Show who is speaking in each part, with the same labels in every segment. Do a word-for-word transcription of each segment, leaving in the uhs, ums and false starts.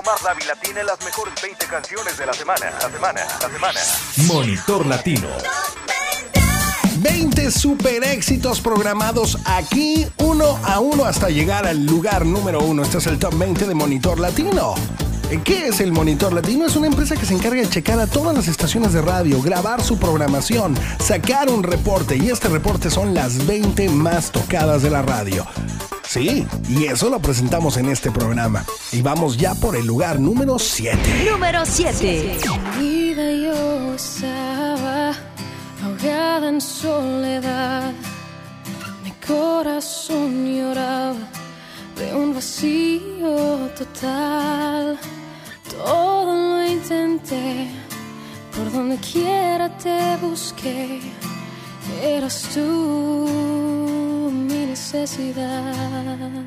Speaker 1: Omar Dávila tiene las mejores veinte canciones de la semana, la semana, la semana.
Speaker 2: Monitor Latino.
Speaker 3: veinte super éxitos programados aquí, uno a uno hasta llegar al lugar número uno. Este es el Top veinte de Monitor Latino. ¿Qué es el Monitor Latino? Es una empresa que se encarga de checar a todas las estaciones de radio, grabar su programación, sacar un reporte, y este reporte son las veinte más tocadas de la radio. Sí, y eso lo presentamos en este programa. Y vamos ya por el lugar número siete.
Speaker 4: Número siete.
Speaker 5: Mi vida yo estaba ahogada en soledad. Mi corazón lloraba de un vacío total. Todo lo intenté, por donde quiera te busqué. Eras tú mi necesidad.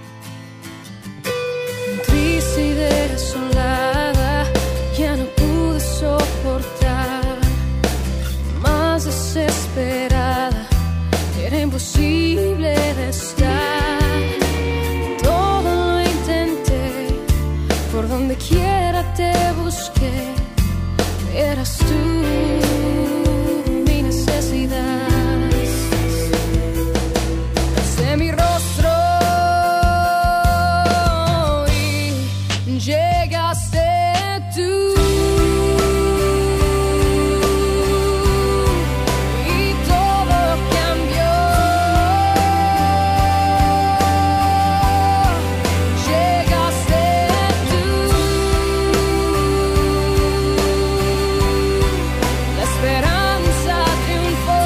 Speaker 5: Triste y desolada, ya no pude soportar. Más desesperada, era imposible de estar. Todo lo intenté, por donde quiera te busqué. Eras tú mi necesidad. Alcé mi rostro y llegaste tú. Y todo cambió. Llegaste tú. La esperanza triunfó.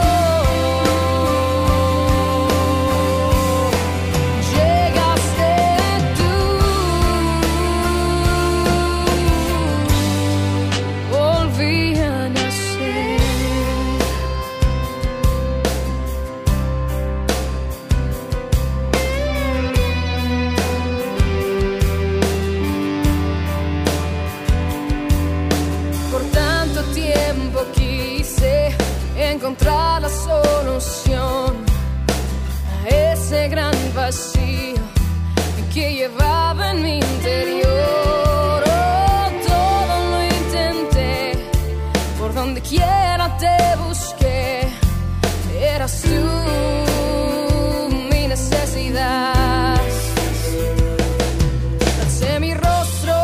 Speaker 5: Llegaste tú. Volví a nacer. Por tanto tiempo quise encontrar la solución a ese gran vacío que llevaba en mi interior. Oh, todo lo intenté, por donde quiera te busqué. Eras tú mi necesidad. Alcé mi rostro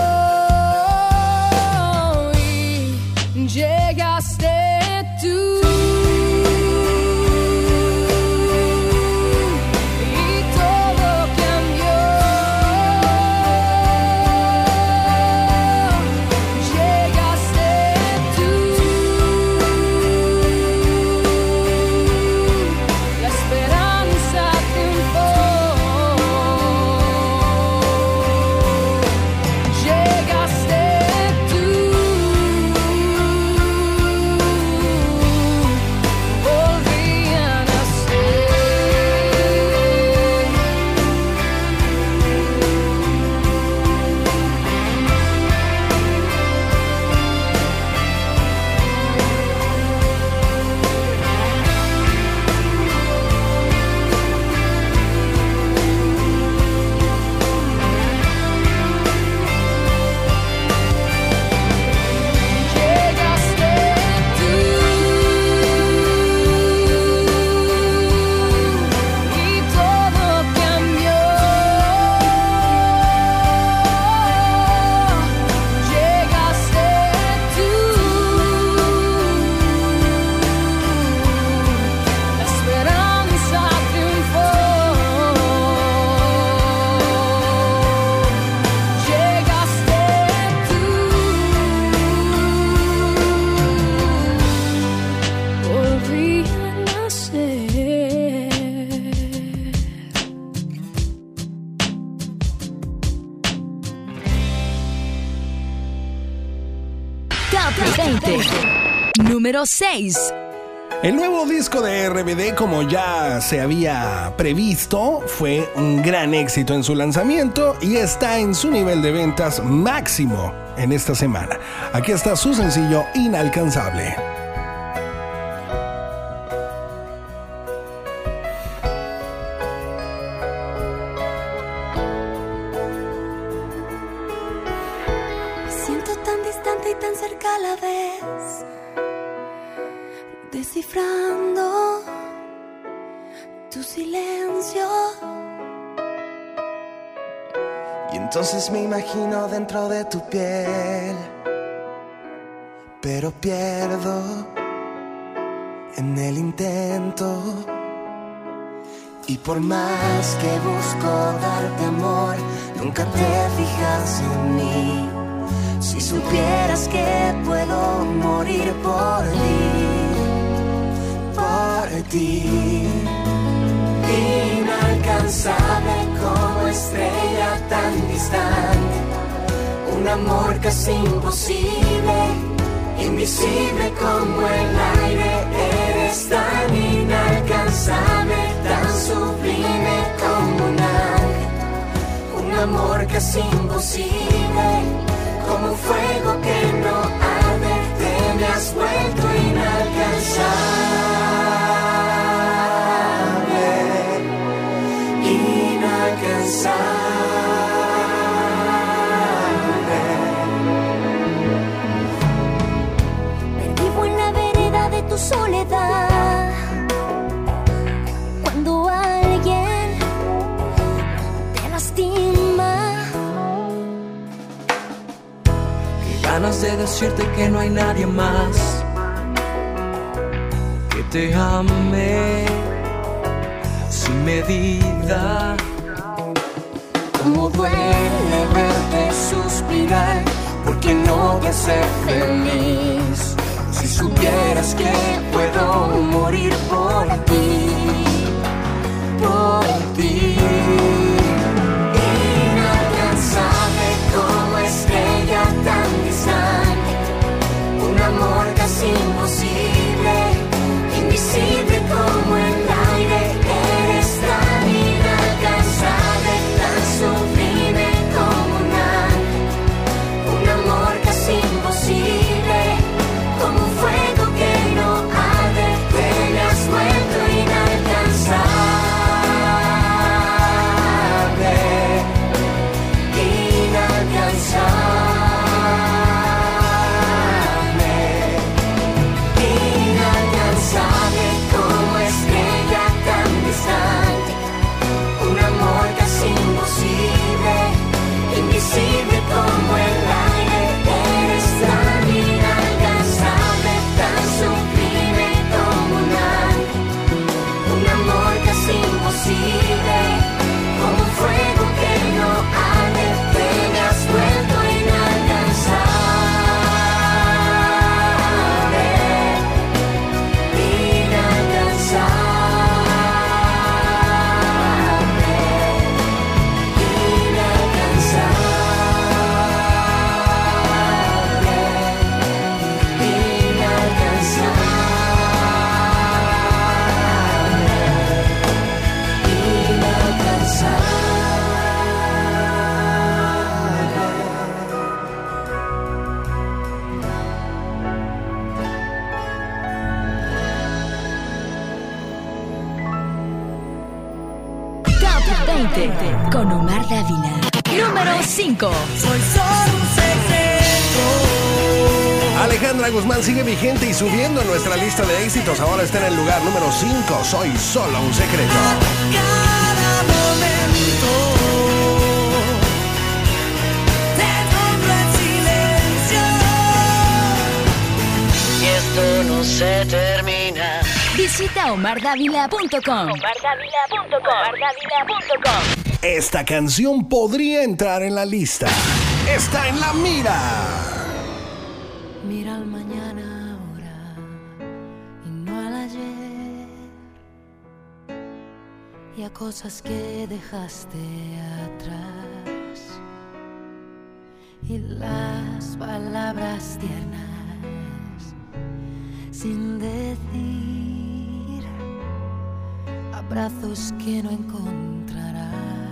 Speaker 5: y llegaste tú. Y todo cambió. Llegaste tú. La esperanza triunfó. Llegaste tú. Volví a nacer. Llegaste tú. Y todo cambió. Llegaste tú. La esperanza triunfó. Llegaste tú. Volví a nacer.
Speaker 4: Top veinte. Número seis.
Speaker 3: El nuevo disco de R B D, como ya se había previsto, fue un gran éxito en su lanzamiento y está en su nivel de ventas máximo en esta semana. Aquí está su sencillo Inalcanzable.
Speaker 5: siento tan distante y tan cerca a la vez, descifrando tu silencio.
Speaker 6: Y entonces me imagino dentro de tu piel, pero pierdo en el intento. Y por más que busco darte amor, nunca te fijas en mí. Si supieras que puedo morir por ti, por ti. Inalcanzable como estrella tan distante, un amor casi imposible, invisible como el aire. Eres tan inalcanzable, tan sublime como un ángel, un amor casi imposible, como un fuego que no arde. Te me has vuelto inalcanzable, inalcanzable.
Speaker 5: Me vivo en la vereda de tu soledad, cuando alguien te lastima.
Speaker 7: Qué ganas de decirte que no hay nadie más que te ame sin medida.
Speaker 6: Cómo duele verte suspirar, porque no te hace feliz. Si supieras que puedo morir por ti, por ti. Inalcanzable como estrella tan distante, un amor casi imposible, invisible como el aire. Eres tan inalcanzable, tan sublime como un ángel, un amor casi imposible, como un fuego que no arde. Te me has vuelto inalcanzable, inalcanzable, inalcanzable como estrella tan distante, un amor casi imposible, invisible como el aire. Eres tan inalcanzable, tan sublime como un ángel, un amor casi imposible, como un fuego que no arde. Te me has vuelto inalcanzable, inalcanzable,
Speaker 4: Top veinte con Omar Dávila. Número cinco.
Speaker 7: Soy solo un secreto.
Speaker 3: Alejandra Guzmán sigue vigente y subiendo en nuestra lista de éxitos. Ahora está en el lugar número cinco. Soy solo un secreto.
Speaker 7: Cada momento te nombro en silencio, y esto no se termina.
Speaker 4: Visita omar davila punto com. omar davila punto com. omar davila punto com.
Speaker 3: Esta canción podría entrar en la lista. Está en la mira.
Speaker 5: Mira al mañana ahora y no al ayer, y a cosas que dejaste atrás, y las palabras tiernas sin decir, abrazos que no encontrarás,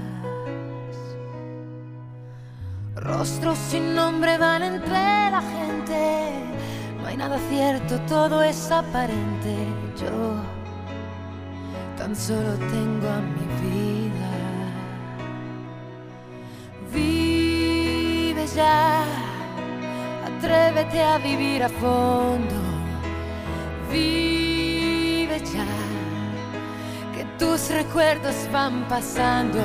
Speaker 5: rostros sin nombre van entre la gente. No hay nada cierto, todo es aparente. Yo tan solo tengo a mi vida. Vive ya, atrévete a vivir a fondo. Vive ya, que tus recuerdos van pasando.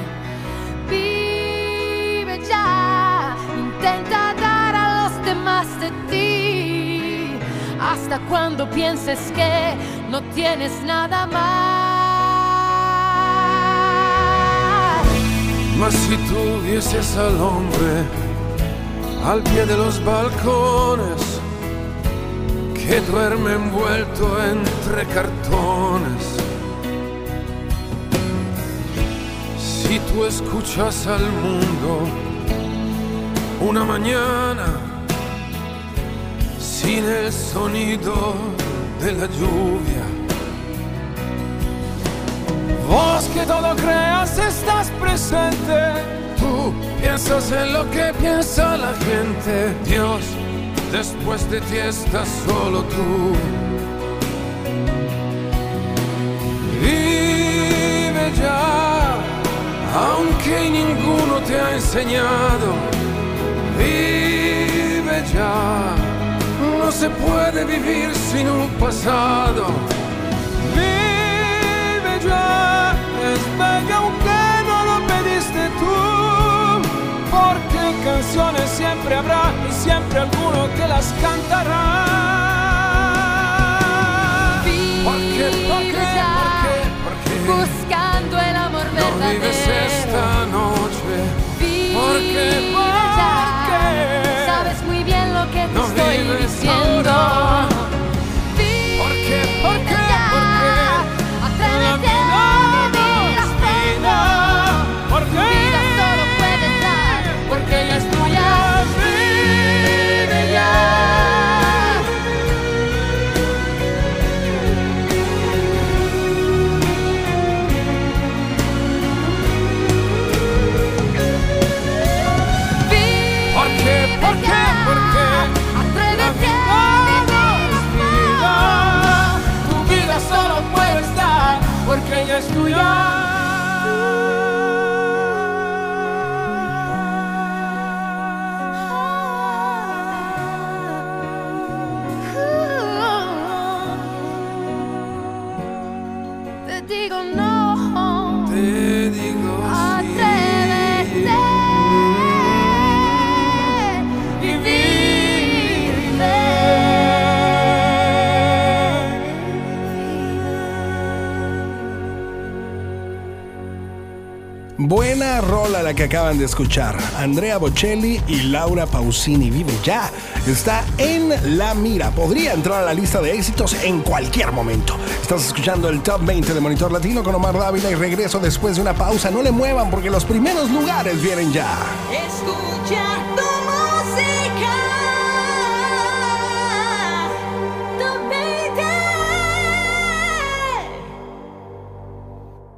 Speaker 5: Vive ya, intenta dar a los demás de ti, hasta cuando pienses que no tienes nada más.
Speaker 8: Mas si tú vieses al hombre al pie de los balcones, que duerme envuelto entre cartones, si tú escuchas al mundo una mañana sin el sonido de la lluvia, vos que todo creas estás presente, tú piensas en lo que piensa la gente. Dios, después de ti estás solo tú. Vive ya, aunque ninguno te ha enseñado. Vive ya, no se puede vivir sin un pasado. Vive ya, es bello aunque no lo pediste tú, porque canciones siempre habrá y siempre alguno que las cantará.
Speaker 5: Vive
Speaker 8: ¿Por qué? ¿Por qué?
Speaker 5: ya,
Speaker 8: ¿Por qué? ¿Por qué?
Speaker 5: buscando el amor
Speaker 8: No
Speaker 5: verdadero.
Speaker 8: vives esta noche.
Speaker 5: Vive
Speaker 8: ¿Por qué? ¿Por
Speaker 5: ya,
Speaker 8: qué?
Speaker 5: sabes muy bien lo que te
Speaker 8: No
Speaker 5: estoy
Speaker 8: vives
Speaker 5: diciendo.
Speaker 8: ahora.
Speaker 5: Vive
Speaker 8: ¿Por qué? ¿Por qué?
Speaker 5: ya,
Speaker 8: ¿Por qué?
Speaker 5: atrévete
Speaker 8: La
Speaker 5: a vivir a
Speaker 8: vida,
Speaker 5: fondo.
Speaker 8: ¿por qué?
Speaker 5: Vida solo puedes dar, porque ella es tuya. Vive ya.
Speaker 8: ¿Por qué? ¿Por qué? ¿Por qué?
Speaker 5: Atrévete a vivir a fondo.
Speaker 8: Tu vida solo puedes dar, porque ella es tuya.
Speaker 5: Te digo no,
Speaker 8: Te digo
Speaker 5: atrévete y vive.
Speaker 3: Buena rola la que acaban de escuchar. Andrea Bocelli y Laura Pausini. Vive ya. Está en la mira. Podría entrar a la lista de éxitos en cualquier momento. Estás escuchando el Top veinte de Monitor Latino con Omar Dávila y regreso después de una pausa. No le muevan porque los primeros lugares vienen ya.
Speaker 5: Escucha.